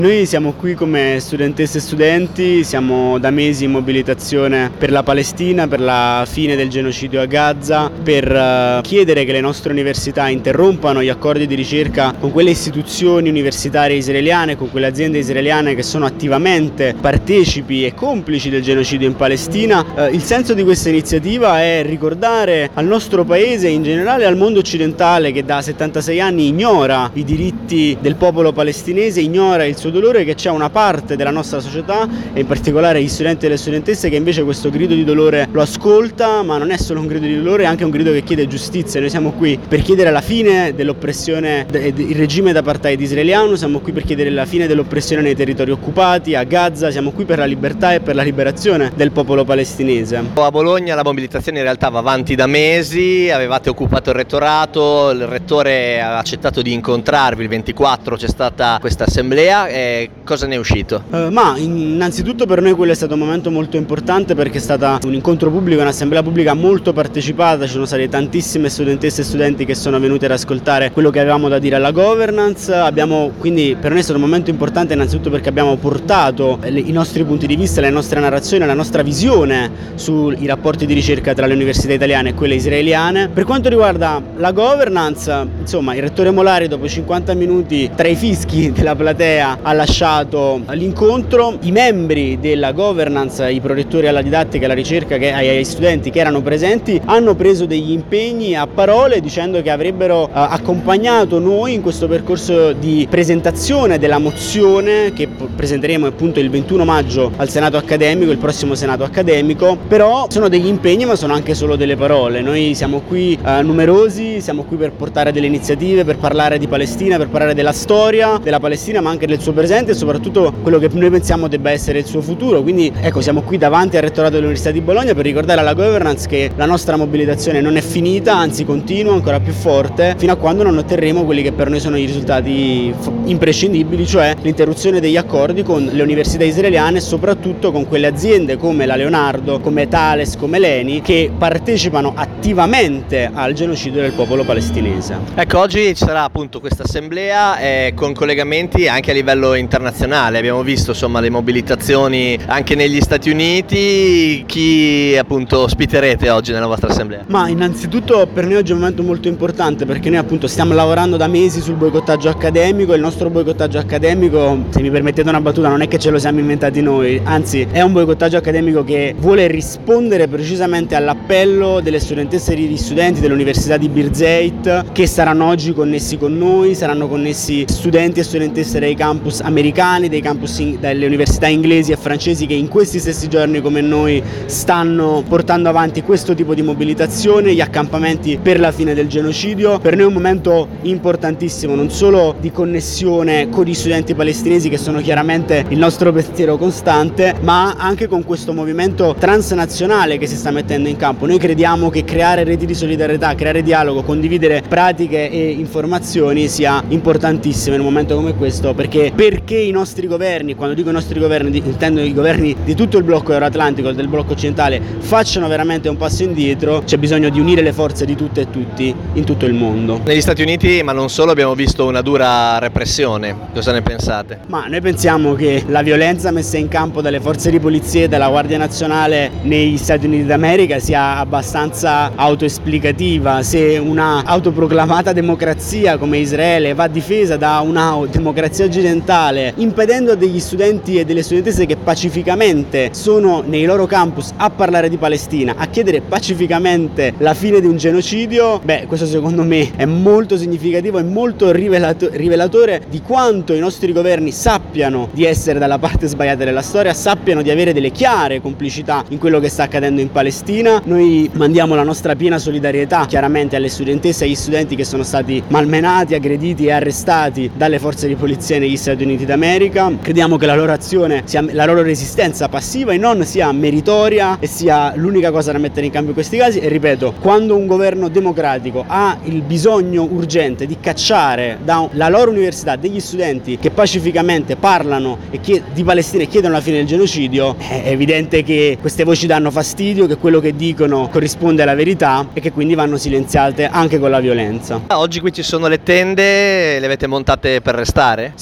Noi siamo qui come studentesse e studenti, siamo da mesi in mobilitazione per la Palestina, per la fine del genocidio a Gaza, per chiedere che le nostre università interrompano gli accordi di ricerca con quelle istituzioni universitarie israeliane, con quelle aziende israeliane che sono attivamente partecipi e complici del genocidio in Palestina. Il senso di questa iniziativa è ricordare al nostro paese e in generale al mondo occidentale, che da 76 anni ignora i diritti del popolo palestinese, ignora il suo dolore, che c'è una parte della nostra società e in particolare gli studenti e le studentesse che invece questo grido di dolore lo ascolta, ma non è solo un grido di dolore, è anche un grido che chiede giustizia. Noi siamo qui per chiedere la fine dell'oppressione, il regime d'apartheid israeliano, siamo qui per chiedere la fine dell'oppressione nei territori occupati, a Gaza, siamo qui per la libertà e per la liberazione del popolo palestinese. A Bologna la mobilitazione in realtà va avanti da mesi, avevate occupato il rettorato, il rettore ha accettato di incontrarvi, il 24 c'è stata questa assemblea. Cosa ne è uscito? Ma innanzitutto per noi quello è stato un momento molto importante, perché è stata un incontro pubblico, un'assemblea pubblica molto partecipata, ci sono state tantissime studentesse e studenti che sono venute ad ascoltare quello che avevamo da dire alla governance. Quindi per noi è stato un momento importante innanzitutto perché abbiamo portato i nostri punti di vista, le nostre narrazioni, la nostra visione sui rapporti di ricerca tra le università italiane e quelle israeliane. Per quanto riguarda la governance, insomma, il rettore Molari dopo 50 minuti tra i fischi della platea ha lasciato l'incontro. I membri della governance, i prorettori alla didattica e alla ricerca, ai studenti che erano presenti, hanno preso degli impegni a parole dicendo che avrebbero accompagnato noi in questo percorso di presentazione della mozione che presenteremo appunto il 21 maggio al Senato accademico, il prossimo Senato accademico. Però sono degli impegni, ma sono anche solo delle parole. Noi siamo qui numerosi, siamo qui per portare delle iniziative, per parlare di Palestina, per parlare della storia della Palestina, ma anche del suo presente e soprattutto quello che noi pensiamo debba essere il suo futuro. Quindi ecco, siamo qui davanti al rettorato dell'Università di Bologna per ricordare alla governance che la nostra mobilitazione non è finita, anzi continua ancora più forte fino a quando non otterremo quelli che per noi sono i risultati imprescindibili, cioè l'interruzione degli accordi con le università israeliane e soprattutto con quelle aziende come la Leonardo, come Thales, come l'ENI, che partecipano attivamente al genocidio del popolo palestinese. Ecco, oggi ci sarà appunto questa assemblea con collegamenti anche a livello internazionale. Abbiamo visto insomma le mobilitazioni anche negli Stati Uniti. Chi appunto ospiterete oggi nella vostra assemblea? Ma innanzitutto per noi oggi è un momento molto importante, perché noi appunto stiamo lavorando da mesi sul boicottaggio accademico. Il nostro boicottaggio accademico, se mi permettete una battuta, non è che ce lo siamo inventati noi, anzi è un boicottaggio accademico che vuole rispondere precisamente all'appello delle studentesse e degli studenti dell'Università di Birzeit, che saranno oggi connessi con noi. Saranno connessi studenti e studentesse dei campus americani, delle università inglesi e francesi, che in questi stessi giorni come noi stanno portando avanti questo tipo di mobilitazione, gli accampamenti per la fine del genocidio. Per noi è un momento importantissimo, non solo di connessione con gli studenti palestinesi, che sono chiaramente il nostro pensiero costante, ma anche con questo movimento transnazionale che si sta mettendo in campo. Noi crediamo che creare reti di solidarietà, creare dialogo, condividere pratiche e informazioni sia importantissimo in un momento come questo, perché i nostri governi, quando dico i nostri governi intendo i governi di tutto il blocco euroatlantico, del blocco occidentale, facciano veramente un passo indietro. C'è bisogno di unire le forze di tutte e tutti in tutto il mondo. Negli Stati Uniti, ma non solo, abbiamo visto una dura repressione. Cosa ne pensate? Ma noi pensiamo che la violenza messa in campo dalle forze di polizia e dalla Guardia Nazionale negli Stati Uniti d'America sia abbastanza autoesplicativa. Se una autoproclamata democrazia come Israele va difesa da una democrazia occidentale, impedendo a degli studenti e delle studentesse che pacificamente sono nei loro campus a parlare di Palestina, a chiedere pacificamente la fine di un genocidio, questo secondo me è molto significativo e molto rivelatore di quanto i nostri governi sappiano di essere dalla parte sbagliata della storia, sappiano di avere delle chiare complicità in quello che sta accadendo in Palestina. Noi mandiamo la nostra piena solidarietà chiaramente alle studentesse e agli studenti che sono stati malmenati, aggrediti e arrestati dalle forze di polizia negli Stati Uniti d'America. Crediamo che la loro azione, la loro resistenza passiva e non sia meritoria e sia l'unica cosa da mettere in cambio in questi casi. E ripeto, quando un governo democratico ha il bisogno urgente di cacciare dalla loro università degli studenti che pacificamente parlano di Palestina e chiedono la fine del genocidio, è evidente che queste voci danno fastidio, che quello che dicono corrisponde alla verità e che quindi vanno silenziate anche con la violenza. Oggi qui ci sono le tende, le avete montate per restare? Sì, le abbiamo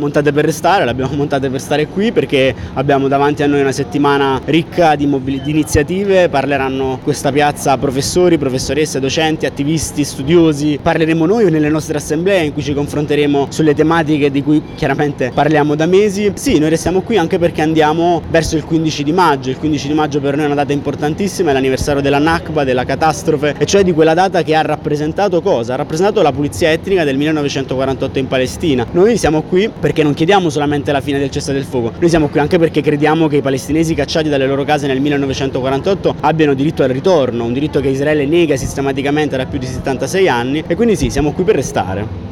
montate per restare, le abbiamo montate per stare qui perché abbiamo davanti a noi una settimana ricca di iniziative. Parleranno questa piazza professori, professoresse, docenti, attivisti, studiosi. Parleremo noi nelle nostre assemblee in cui ci confronteremo sulle tematiche di cui chiaramente parliamo da mesi. Sì, noi restiamo qui anche perché andiamo verso il 15 di maggio. Il 15 di maggio per noi è una data importantissima, è l'anniversario della Nakba, della catastrofe, e cioè di quella data che ha rappresentato cosa? Ha rappresentato la pulizia etnica del 1948 in Palestina. Noi siamo qui perché non chiediamo solamente la fine del cessate il fuoco, noi siamo qui anche perché crediamo che i palestinesi cacciati dalle loro case nel 1948 abbiano diritto al ritorno, un diritto che Israele nega sistematicamente da più di 76 anni, e quindi sì, siamo qui per restare.